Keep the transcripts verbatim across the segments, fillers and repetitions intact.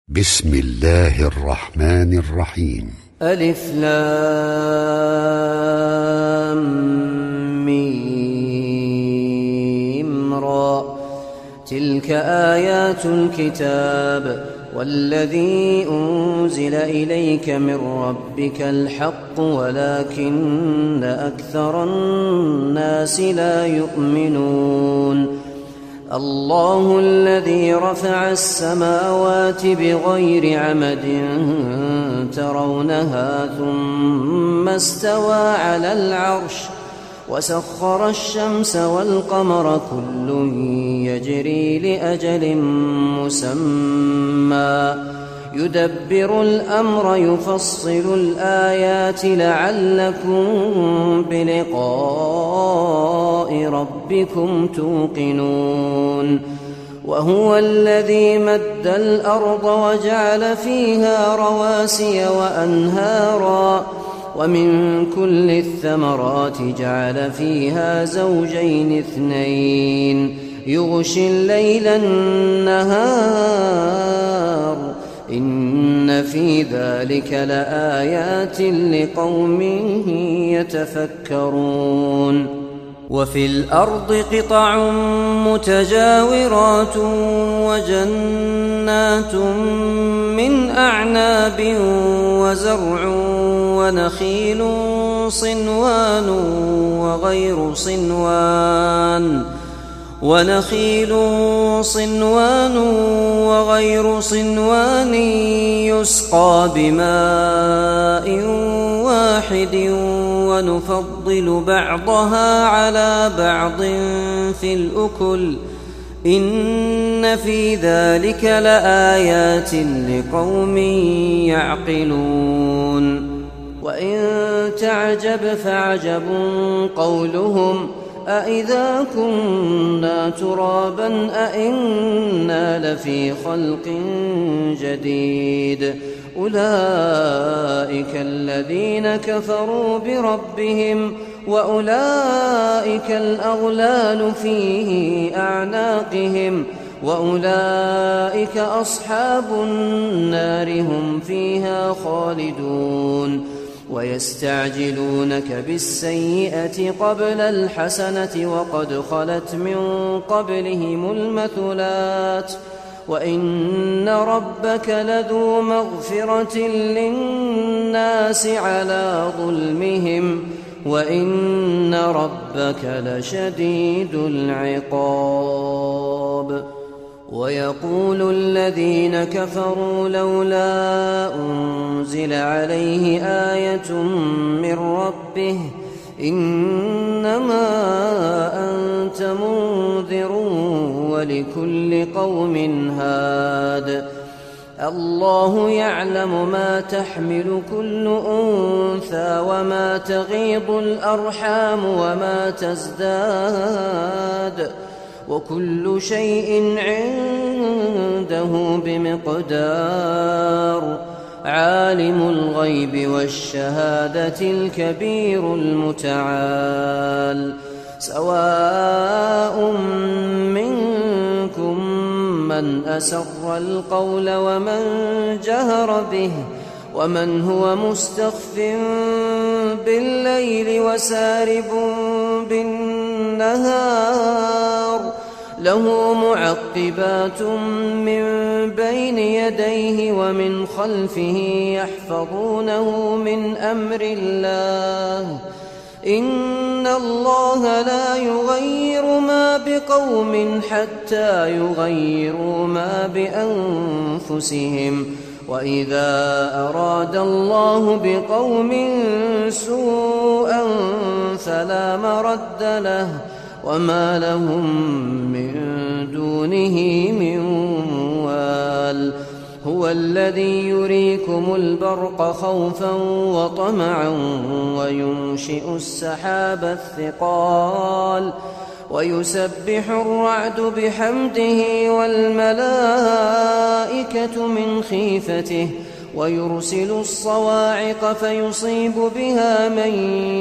بسم الله الرحمن الرحيم. ألف لام ميم را. تلك آيات الكتاب والذي أنزل إليك من ربك الحق ولكن أكثر الناس لا يؤمنون. الله الذي رفع السماوات بغير عمد ترونها ثم استوى على العرش وسخر الشمس والقمر كل يجري لأجل مسمى يدبر الأمر يفصل الآيات لعلكم بلقاء ربكم توقنون. وهو الذي مد الأرض وجعل فيها رواسي وأنهارا ومن كل الثمرات جعل فيها زوجين اثنين يغشي الليل النهار إن في ذلك لآيات لقوم يتفكرون. وفي الأرض قطع متجاورات وجنات من أعناب وزرع ونخيل صنوان وغير صنوان ونخيل صنوان وغير صنوان يسقى بماء واحد ونفضل بعضها على بعض في الأكل إن في ذلك لآيات لقوم يعقلون. وإن تعجب فعجب قولهم أإذا كنا ترابا أإنا لفي خلق جديد أولئك الذين كفروا بربهم وأولئك الأغلال في أعناقهم وأولئك أصحاب النار هم فيها خالدون. ويستعجلونك بالسيئة قبل الحسنة وقد خلت من قبلهم المثلات وإن ربك لذو مغفرة للناس على ظلمهم وإن ربك لشديد العقاب. ويقول الذين كفروا لولا أنزل عليه آية من ربه إنما أنت منذر ولكل قوم هاد. الله يعلم ما تحمل كل أنثى وما تغيض الأرحام وما تزداد وكل شيء عنده بمقدار. عالم الغيب والشهادة الكبير المتعال. سواء منكم من أسر القول ومن جهر به ومن هو مستخف بالليل وسارب بالنهار له معقبات من بين يديه ومن خلفه يحفظونه من أمر الله إن الله لا يغير ما بقوم حتى يغيروا ما بأنفسهم وإذا أراد الله بقوم سوءا فلا مرد له وما لهم من دونه من وال. هو الذي يريكم البرق خوفا وطمعا وينشئ السحاب الثقال ويسبح الرعد بحمده والملائكة من خيفته ويرسل الصواعق فيصيب بها من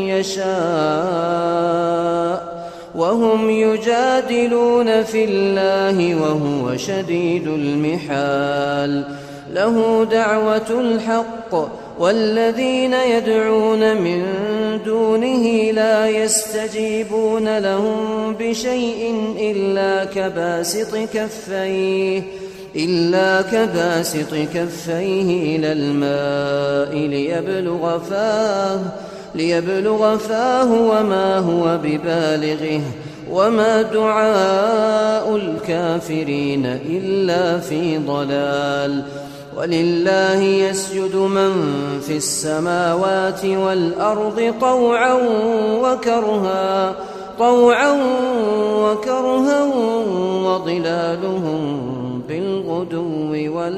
يشاء وهم يجادلون في الله وهو شديد المحال. له دعوة الحق والذين يدعون من دونه لا يستجيبون لهم بشيء إلا كباسط كفيه إلا كباسط كفيه إلى الماء ليبلغ فاه ليبلغ فاه وما هو ببالغه وما دعاء الكافرين إلا في ضلال. ولله يسجد من في السماوات والأرض طوعا وكرها طوعا وكرها وظلالهم بالغدو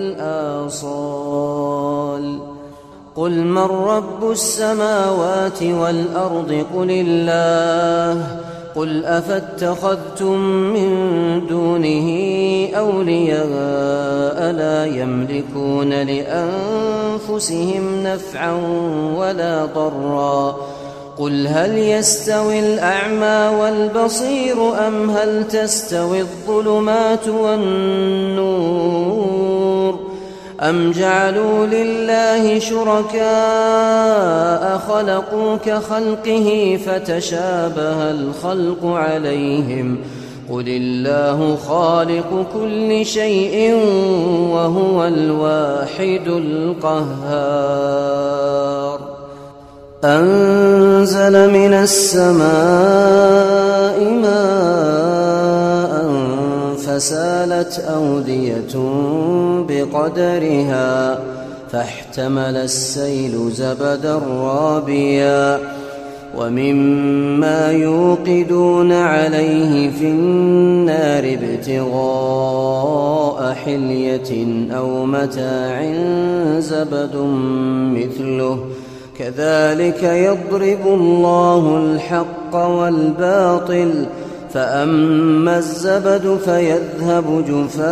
والآصال. قل من رب السماوات والأرض قل الله قل أفاتخذتم من دونه أولياء لا يملكون لأنفسهم نفعا ولا ضرا قل هل يستوي الأعمى والبصير أم هل تستوي الظلمات والنور أم جعلوا لله شركاء خلقوا كخلقه فتشابه الخلق عليهم قل الله خالق كل شيء وهو الواحد القهار. أنزل من السماء ماء فسالت أودية بقدرها فاحتمل السيل زبدا رابيا ومما يوقدون عليه في النار ابتغاء حلية أو متاع زبد مثله كذلك يضرب الله الحق والباطل فأما الزبد فيذهب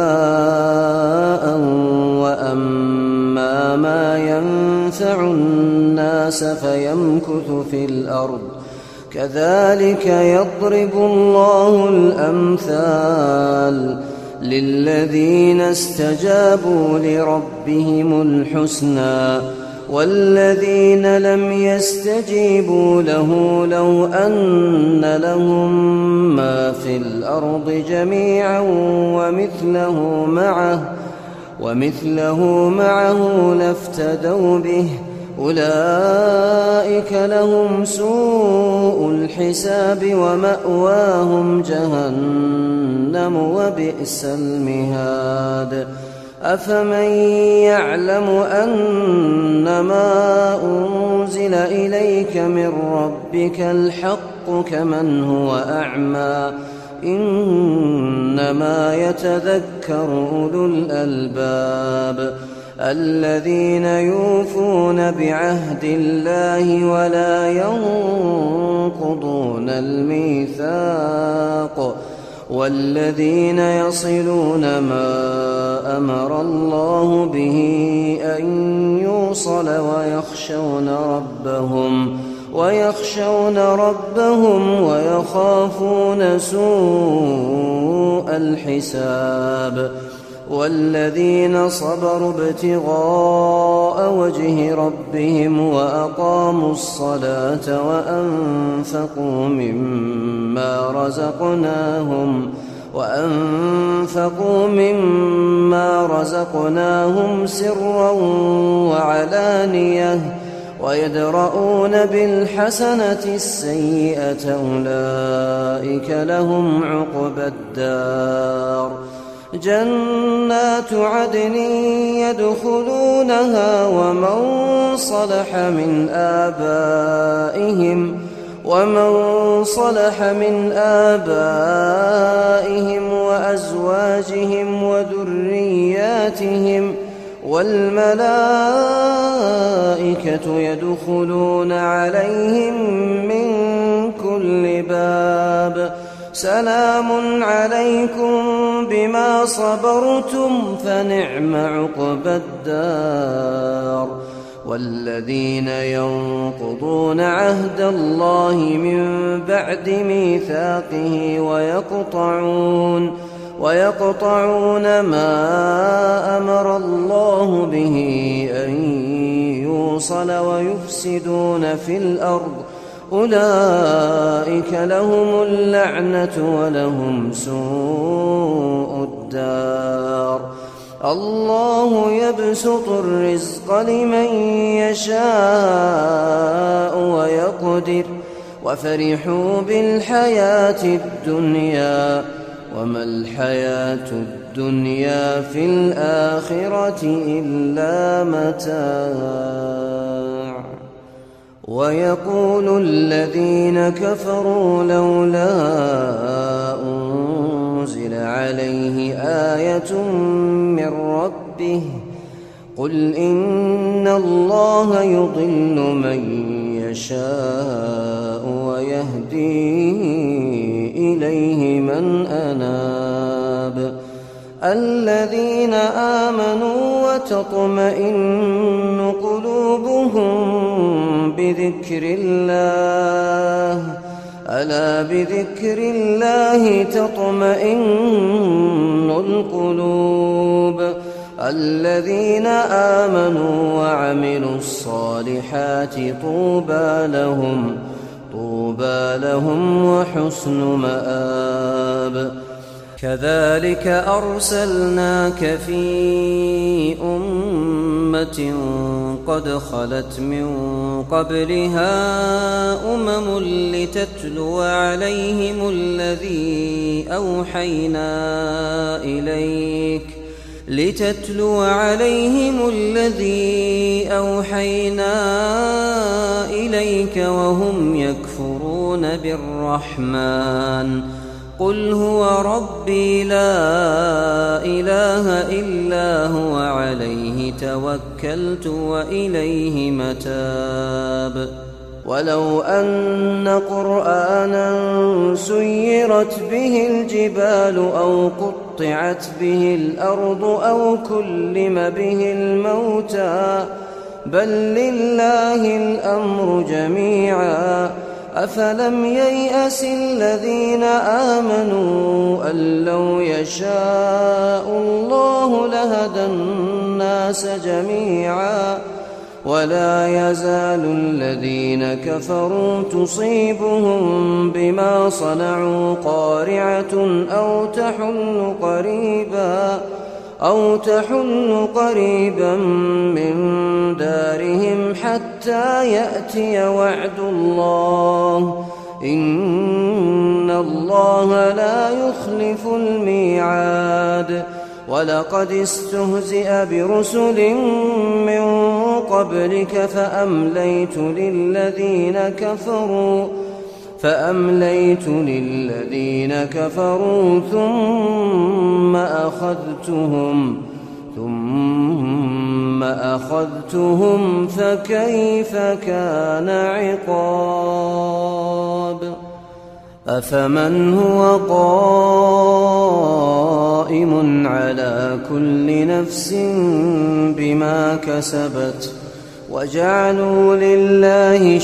جفاء وأما ما ينفع الناس فيمكث في الأرض كذلك يضرب الله الأمثال للذين استجابوا لربهم الحسنى والذين لم يستجيبوا له لو أن لهم ما في الأرض جميعا ومثله معه ومثله معه لافتدوا به أولئك لهم سوء الحساب ومأواهم جهنم وبئس المهاد. أفمن يعلم أنما أنزل إليك من ربك الحق كمن هو أعمى إنما يتذكر أولو الألباب الذين يوفون بعهد الله ولا ينقضون الميثاق والذين يصلون ما أمر الله به أن يوصل ويخشون ربهم ويخشون ربهم ويخافون سوء الحساب والذين صبروا ابتغاء وجه ربهم وأقاموا الصلاة وأنفقوا مما رزقناهم وأنفقوا مما رزقناهم سرا وعلانية ويدرؤون بالحسنة السيئة أولئك لهم عقبى الدار جنات عدن يدخلونها ومن صلح من آبائهم ومن صلح من آبائهم وأزواجهم وذرياتهم والملائكة يدخلون عليهم من كل باب سلام عليكم بما صبرتم فنعم عقبى الدار. والذين ينقضون عهد الله من بعد ميثاقه ويقطعون ويقطعون ما أمر الله به أن يوصل ويفسدون في الأرض أولئك لهم اللعنة ولهم سوء الدار. الله يبسط الرزق لمن يشاء ويقدر وفرحوا بالحياة الدنيا وما الحياة الدنيا في الآخرة إلا متاع. ويقول الذين كفروا لولا أنزل عليه آية من ربه قل إن الله يضل من يشاء ويهدي إليه من أناب. الذين آمنوا وتطمئن قلوبهم بذكر الله ألا بذكر الله تطمئن القلوب. الذين آمنوا وعملوا الصالحات طوبى لهم طوبى لهم وحسن مآب. كذلك أرسلناك في أمة قد خلت من قبلها أمم لتتلو عليهم الذي أوحينا إليك لتتلو عليهم الذي أوحينا إليك وهم يكفرون بالرحمن قل هو ربي لا إله إلا هو عليه توكلت وإليه متاب. ولو أن قرآنا سيرت به الجبال أو قطعت به الأرض أو كلم به الموتى بل لله الأمر جميعا أفلم ييأس الذين آمنوا أن لو يشاء الله لهدى الناس جميعا ولا يزال الذين كفروا تصيبهم بما صنعوا قارعة أو تحل قريبا أو تحل قريبا من دارهم حتى يأتي وعد الله إن الله لا يخلف الميعاد. ولقد استهزئ برسل من قبلك فأمليت للذين كفروا فأمليت للذين كفروا ثم أخذتهم ثم أخذتهم فكيف كان عقاب. أفمن هو قائم على كل نفس بما كسبت وجعلوا لله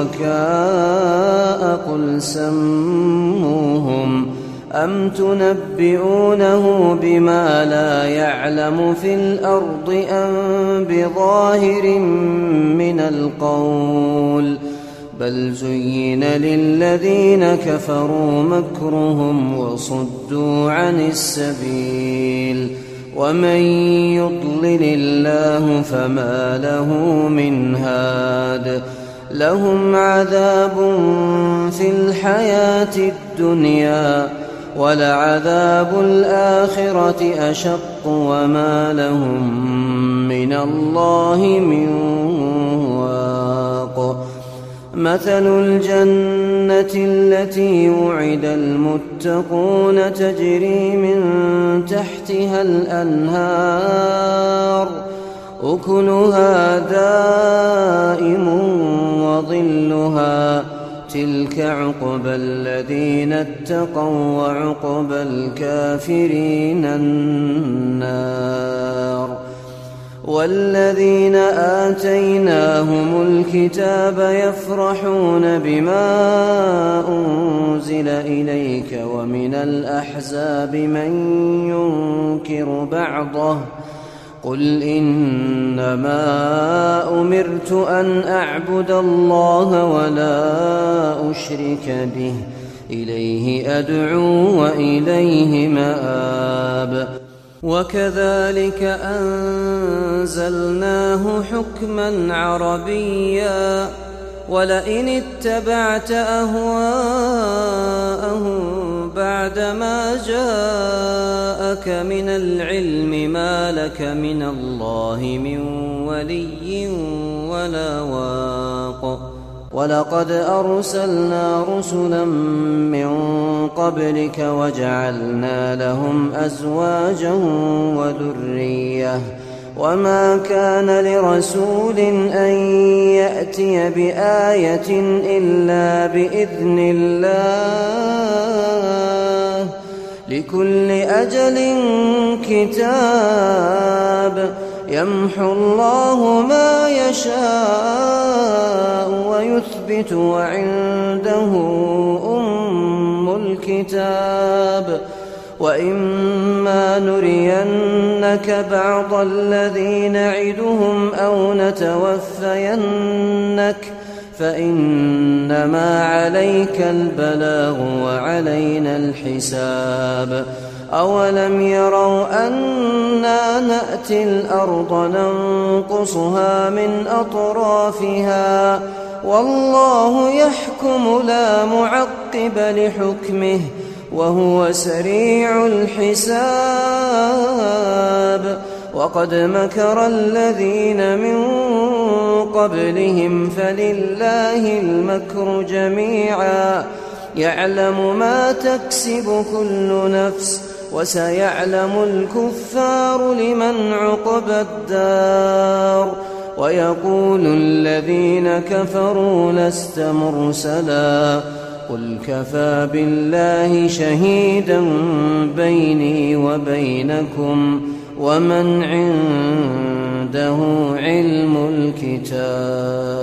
شركاء قل سموهم أم تنبئونه بما لا يعلم في الأرض أم بظاهر من القول بل زين للذين كفروا مكرهم وصدوا عن السبيل ومن يضلل الله فما له من هاد. لهم عذاب في الحياة الدنيا ولعذاب الآخرة أشق وما لهم من الله من واق. مثل الجنة التي وعد المتقون تجري من تحتها الأنهار أكلها دائم وظلها تلك عقبى الذين اتقوا وعقبى الكافرين النار. والذين آتيناهم الكتاب يفرحون بما أنزل إليك ومن الأحزاب من ينكر بعضه قل إنما أمرت أن أعبد الله ولا أشرك به إليه أدعو وإليه مآب وكذلك أنزلناه حكما عربيا ولئن اتبعت أهواءهم بعدما جاءك من العلم ما لك من الله من ولي ولا واق ولقد أرسلنا رسلا من قبلك وجعلنا لهم أزواجا وذرية وما كان لرسول أن يأتي بآية إلا بإذن الله لكل أجل كتاب يمحو الله ما يشاء ويثبت وعنده أم الكتاب وإما نرينك بعض الذي نعدهم أو نتوفينك فإنما عليك البلاغ وعلينا الحساب أولم يروا أنا نأتي الأرض ننقصها من أطرافها والله يحكم لا معقب لحكمه وهو سريع الحساب وقد مكر الذين من قبلهم فلله المكر جميعا يعلم ما تكسب كل نفس وسيعلم الكفار لمن عقبى الدار ويقول الذين كفروا لست مرسلا قل كفى بالله شهيدا بيني وبينكم ومن عنده علم الكتاب